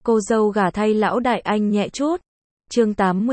Cô dâu gả thay lão đại anh nhẹ chút. Chương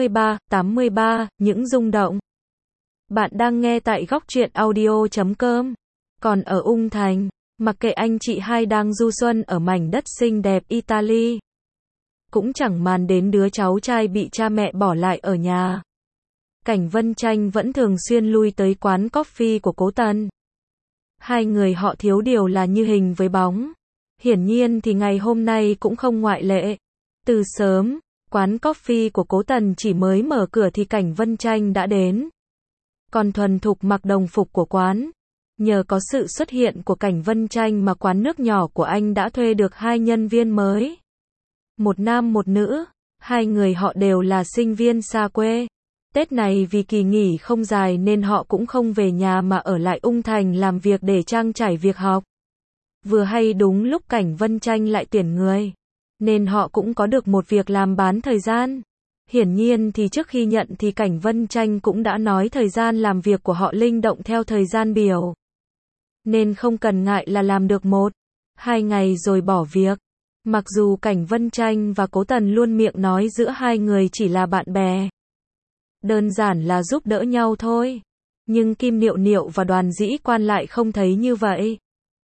83, những rung động. Bạn đang nghe tại góc truyện audio.com. Còn ở Ung Thành, mặc kệ anh chị hai đang du xuân ở mảnh đất xinh đẹp Italy, cũng chẳng màng đến đứa cháu trai bị cha mẹ bỏ lại ở nhà. Cảnh Vân Tranh vẫn thường xuyên lui tới quán coffee của Cố Tần. Hai người họ thiếu điều là như hình với bóng. Hiển nhiên thì ngày hôm nay cũng không ngoại lệ. Từ sớm, quán coffee của Cố Tần chỉ mới mở cửa thì Cảnh Vân Tranh đã đến. Còn thuần thục mặc đồng phục của quán. Nhờ có sự xuất hiện của Cảnh Vân Tranh mà quán nước nhỏ của anh đã thuê được hai nhân viên mới. Một nam một nữ, hai người họ đều là sinh viên xa quê. Tết này vì kỳ nghỉ không dài nên họ cũng không về nhà mà ở lại Ung Thành làm việc để trang trải việc học. Vừa hay đúng lúc Cảnh Vân Tranh lại tuyển người, nên họ cũng có được một việc làm bán thời gian. Hiển nhiên thì trước khi nhận thì Cảnh Vân Tranh cũng đã nói thời gian làm việc của họ linh động theo thời gian biểu. Nên không cần ngại là làm được 1-2 ngày rồi bỏ việc. Mặc dù Cảnh Vân Tranh và Cố Tần luôn miệng nói giữa hai người chỉ là bạn bè, đơn giản là giúp đỡ nhau thôi. Nhưng Kim Niệu Niệu và Đoàn Dĩ Quan lại không thấy như vậy.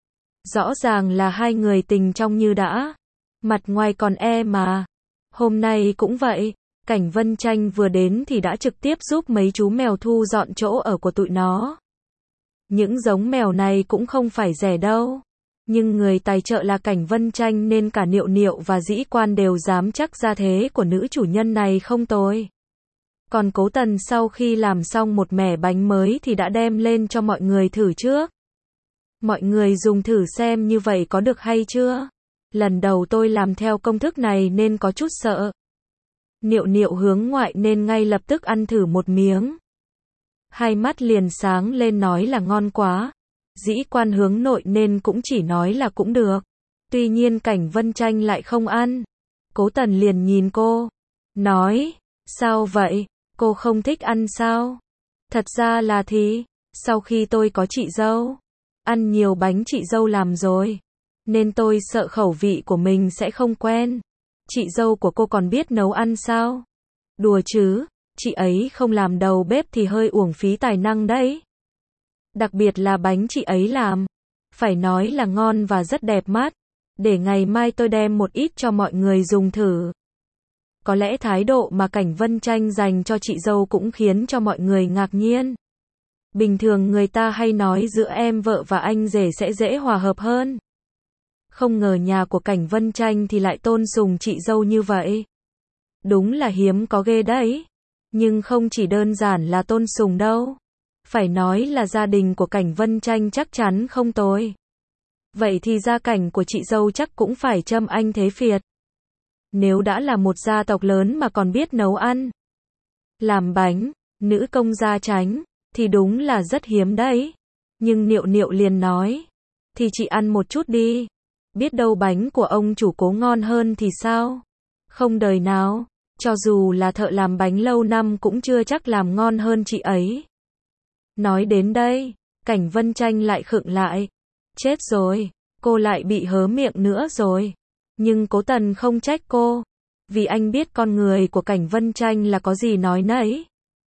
Rõ ràng là hai người tình trong như đã. Mặt ngoài còn mà. Hôm nay cũng vậy. Cảnh Vân Tranh vừa đến thì đã trực tiếp giúp mấy chú mèo thu dọn chỗ ở của tụi nó. Những giống mèo này cũng không phải rẻ đâu. Nhưng người tài trợ là Cảnh Vân Tranh nên cả Niệu Niệu và Dĩ Quan đều dám chắc gia thế của nữ chủ nhân này không tồi. Còn Cố Tần sau khi làm xong một mẻ bánh mới thì đã đem lên cho mọi người thử trước. Mọi người dùng thử xem như vậy có được hay chưa? Lần đầu tôi làm theo công thức này nên có chút sợ. Niệu Niệu hướng ngoại nên ngay lập tức ăn thử một miếng. Hai mắt liền sáng lên nói là ngon quá. Dĩ Quan hướng nội nên cũng chỉ nói là cũng được. Tuy nhiên Cảnh Vân Tranh lại không ăn. Cố Tần liền nhìn cô, nói, sao vậy? Cô không thích ăn sao? Thật ra là thì, sau khi tôi có chị dâu, ăn nhiều bánh chị dâu làm rồi, nên tôi sợ khẩu vị của mình sẽ không quen. Chị dâu của cô còn biết nấu ăn sao? Đùa chứ, chị ấy không làm đầu bếp thì hơi uổng phí tài năng đấy. Đặc biệt là bánh chị ấy làm, phải nói là ngon và rất đẹp mắt. Để ngày mai tôi đem một ít cho mọi người dùng thử. Có lẽ thái độ mà Cảnh Vân Tranh dành cho chị dâu cũng khiến cho mọi người ngạc nhiên. Bình thường người ta hay nói giữa em vợ và anh rể sẽ dễ hòa hợp hơn. Không ngờ nhà của Cảnh Vân Tranh thì lại tôn sùng chị dâu như vậy. Đúng là hiếm có ghê đấy. Nhưng không chỉ đơn giản là tôn sùng đâu. Phải nói là gia đình của Cảnh Vân Tranh chắc chắn không tồi. Vậy thì gia cảnh của chị dâu chắc cũng phải châm anh thế phiệt. Nếu đã là một gia tộc lớn mà còn biết nấu ăn, làm bánh, nữ công gia chánh, thì đúng là rất hiếm đấy. Nhưng Niệu Niệu liền nói, thì chị ăn một chút đi. Biết đâu bánh của ông chủ Cố ngon hơn thì sao? Không đời nào, cho dù là thợ làm bánh lâu năm cũng chưa chắc làm ngon hơn chị ấy. Nói đến đây, Cảnh Vân Tranh lại khựng lại. Chết rồi, cô lại bị hớ miệng nữa rồi. Nhưng Cố Tần không trách cô, vì anh biết con người của Cảnh Vân Tranh là có gì nói nấy,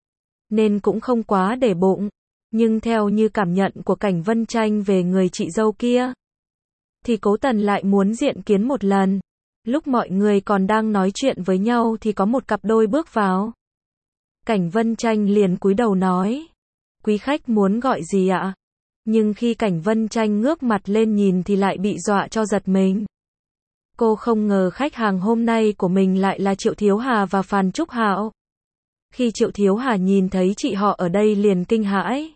nên cũng không quá để bụng. Nhưng theo như cảm nhận của Cảnh Vân Tranh về người chị dâu kia, thì Cố Tần lại muốn diện kiến một lần. Lúc mọi người còn đang nói chuyện với nhau thì có một cặp đôi bước vào. Cảnh Vân Tranh liền cúi đầu nói, quý khách muốn gọi gì ạ? Nhưng khi Cảnh Vân Tranh ngước mặt lên nhìn thì lại bị dọa cho giật mình. Cô không ngờ khách hàng hôm nay của mình lại là Triệu Thiếu Hà và Phan Trúc Hạo. Khi Triệu Thiếu Hà nhìn thấy chị họ ở đây liền kinh hãi.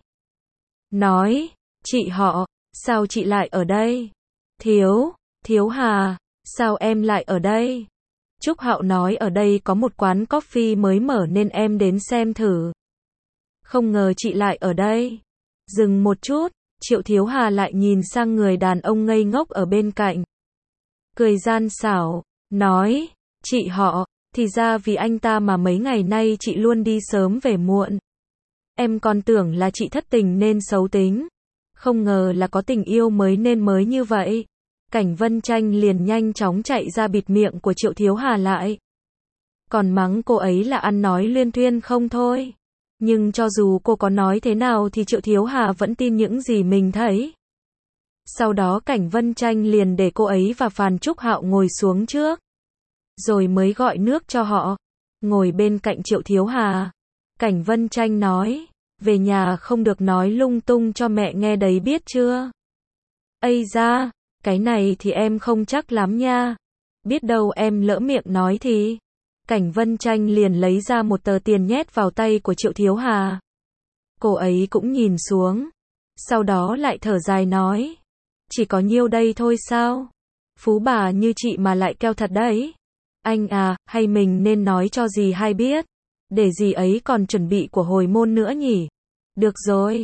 Nói, chị họ, sao chị lại ở đây? Thiếu Hà, sao em lại ở đây? Trúc Hạo nói ở đây có một quán coffee mới mở nên em đến xem thử. Không ngờ chị lại ở đây. Dừng một chút, Triệu Thiếu Hà lại nhìn sang người đàn ông ngây ngốc ở bên cạnh. Cười gian xảo, nói, chị họ, thì ra vì anh ta mà mấy ngày nay chị luôn đi sớm về muộn. Em còn tưởng là chị thất tình nên xấu tính. Không ngờ là có tình yêu mới nên mới như vậy. Cảnh Vân Tranh liền nhanh chóng chạy ra bịt miệng của Triệu Thiếu Hà lại. Còn mắng cô ấy là ăn nói luyên thuyên không thôi. Nhưng cho dù cô có nói thế nào thì Triệu Thiếu Hà vẫn tin những gì mình thấy. Sau đó Cảnh Vân Tranh liền để cô ấy và Phàn Trúc Hạo ngồi xuống trước. Rồi mới gọi nước cho họ. Ngồi bên cạnh Triệu Thiếu Hà. Cảnh Vân Tranh nói, về nhà không được nói lung tung cho mẹ nghe đấy biết chưa? Ây da, cái này thì em không chắc lắm nha. Biết đâu em lỡ miệng nói thì. Cảnh Vân Tranh liền lấy ra một tờ tiền nhét vào tay của Triệu Thiếu Hà. Cô ấy cũng nhìn xuống. Sau đó lại thở dài nói. Chỉ có nhiêu đây thôi sao? Phú bà như chị mà lại keo thật đấy. Anh à, hay mình nên nói cho dì hai biết. Để dì ấy còn chuẩn bị của hồi môn nữa nhỉ? Được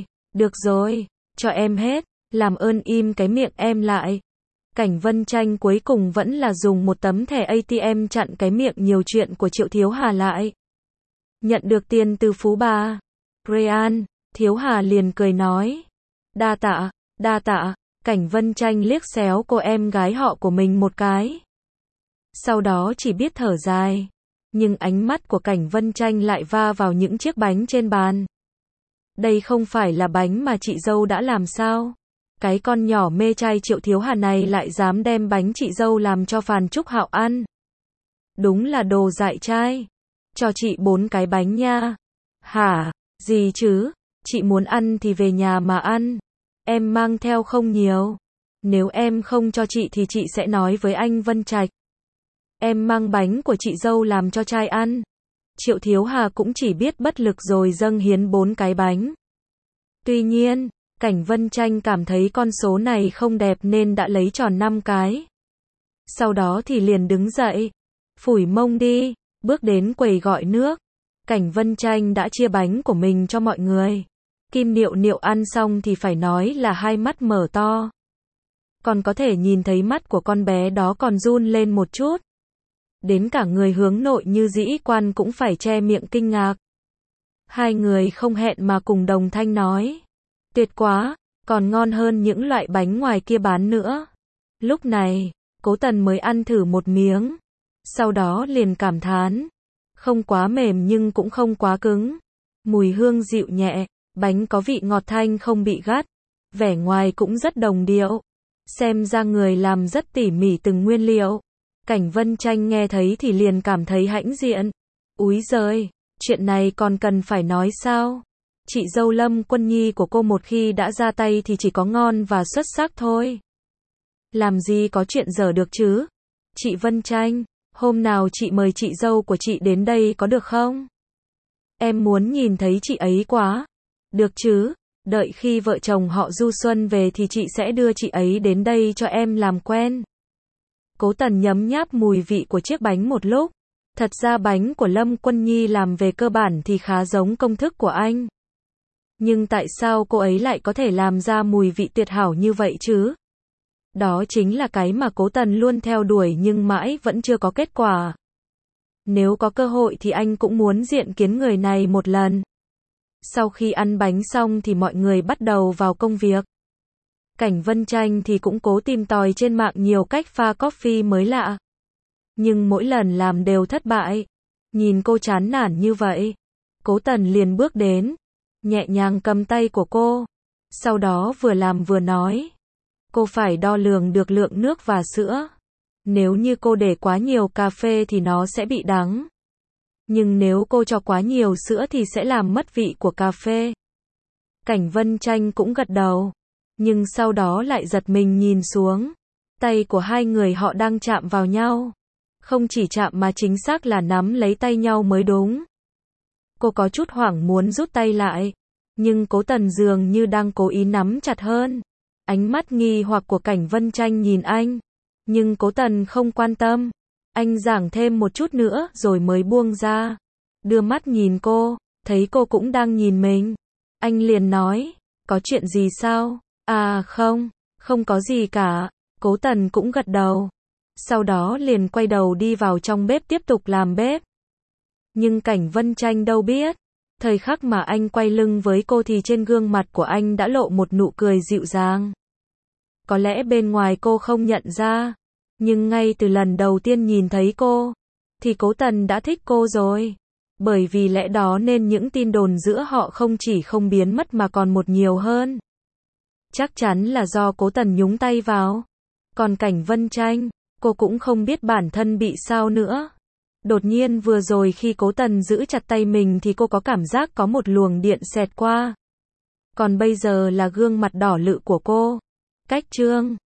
rồi, cho em hết. Làm ơn im cái miệng em lại. Cảnh Vân Tranh cuối cùng vẫn là dùng một tấm thẻ ATM chặn cái miệng nhiều chuyện của Triệu Thiếu Hà lại. Nhận được tiền từ Phú bà. Ryan, Thiếu Hà liền cười nói. Đa tạ. Cảnh Vân Tranh liếc xéo cô em gái họ của mình một cái. Sau đó chỉ biết thở dài. Nhưng ánh mắt của Cảnh Vân Tranh lại va vào những chiếc bánh trên bàn. Đây không phải là bánh mà chị dâu đã làm sao? Cái con nhỏ mê trai Triệu Thiếu Hà này lại dám đem bánh chị dâu làm cho Phàn Trúc Hạo ăn. Đúng là đồ dại trai. Cho chị 4 cái bánh nha. Hả? Gì chứ? Chị muốn ăn thì về nhà mà ăn. Em mang theo không nhiều. Nếu em không cho chị thì chị sẽ nói với anh Vân Trạch. Em mang bánh của chị dâu làm cho trai ăn. Triệu Thiếu Hà cũng chỉ biết bất lực rồi dâng hiến 4 cái bánh. Tuy nhiên, Cảnh Vân Tranh cảm thấy con số này không đẹp nên đã lấy tròn 5 cái. Sau đó thì liền đứng dậy. Phủi mông đi, bước đến quầy gọi nước. Cảnh Vân Tranh đã chia bánh của mình cho mọi người. Kim Niệu Niệu ăn xong thì phải nói là hai mắt mở to. Còn có thể nhìn thấy mắt của con bé đó còn run lên một chút. Đến cả người hướng nội như Dĩ Quan cũng phải che miệng kinh ngạc. Hai người không hẹn mà cùng đồng thanh nói. Tuyệt quá, còn ngon hơn những loại bánh ngoài kia bán nữa. Lúc này, Cố Tần mới ăn thử một miếng. Sau đó liền cảm thán. Không quá mềm nhưng cũng không quá cứng. Mùi hương dịu nhẹ, bánh có vị ngọt thanh không bị gắt. Vẻ ngoài cũng rất đồng điệu. Xem ra người làm rất tỉ mỉ từng nguyên liệu. Cảnh Vân Tranh nghe thấy thì liền cảm thấy hãnh diện. Úi giời, chuyện này còn cần phải nói sao? Chị dâu Lâm Quân Nhi của cô một khi đã ra tay thì chỉ có ngon và xuất sắc thôi. Làm gì có chuyện dở được chứ? Chị Vân Tranh, hôm nào chị mời chị dâu của chị đến đây có được không? Em muốn nhìn thấy chị ấy quá. Được chứ, đợi khi vợ chồng họ du xuân về thì chị sẽ đưa chị ấy đến đây cho em làm quen. Cố Tần nhấm nháp mùi vị của chiếc bánh một lúc. Thật ra bánh của Lâm Quân Nhi làm về cơ bản thì khá giống công thức của anh. Nhưng tại sao cô ấy lại có thể làm ra mùi vị tuyệt hảo như vậy chứ? Đó chính là cái mà Cố Tần luôn theo đuổi nhưng mãi vẫn chưa có kết quả. Nếu có cơ hội thì anh cũng muốn diện kiến người này một lần. Sau khi ăn bánh xong thì mọi người bắt đầu vào công việc. Cảnh Vân Tranh thì cũng cố tìm tòi trên mạng nhiều cách pha coffee mới lạ. Nhưng mỗi lần làm đều thất bại. Nhìn cô chán nản như vậy, Cố Tần liền bước đến, nhẹ nhàng cầm tay của cô. Sau đó vừa làm vừa nói. Cô phải đo lường được lượng nước và sữa. Nếu như cô để quá nhiều cà phê thì nó sẽ bị đắng. Nhưng nếu cô cho quá nhiều sữa thì sẽ làm mất vị của cà phê. Cảnh Vân Tranh cũng gật đầu. Nhưng sau đó lại giật mình nhìn xuống. Tay của hai người họ đang chạm vào nhau. Không chỉ chạm mà chính xác là nắm lấy tay nhau mới đúng. Cô có chút hoảng muốn rút tay lại. Nhưng Cố Tần dường như đang cố ý nắm chặt hơn. Ánh mắt nghi hoặc của Cảnh Vân Tranh nhìn anh. Nhưng Cố Tần không quan tâm. Anh giảng thêm một chút nữa rồi mới buông ra. Đưa mắt nhìn cô, thấy cô cũng đang nhìn mình. Anh liền nói, có chuyện gì sao? À không có gì cả. Cố Tần cũng gật đầu. Sau đó liền quay đầu đi vào trong bếp tiếp tục làm bếp. Nhưng Cảnh Vân Tranh đâu biết. Thời khắc mà anh quay lưng với cô thì trên gương mặt của anh đã lộ một nụ cười dịu dàng. Có lẽ bên ngoài cô không nhận ra, nhưng ngay từ lần đầu tiên nhìn thấy cô, thì Cố Tần đã thích cô rồi. Bởi vì lẽ đó nên những tin đồn giữa họ không chỉ không biến mất mà còn một nhiều hơn. Chắc chắn là do Cố Tần nhúng tay vào. Còn Cảnh Vân Tranh, cô cũng không biết bản thân bị sao nữa. Đột nhiên vừa rồi khi Cố Tần giữ chặt tay mình thì cô có cảm giác có một luồng điện xẹt qua. Còn bây giờ là gương mặt đỏ lự của cô. Cách Trương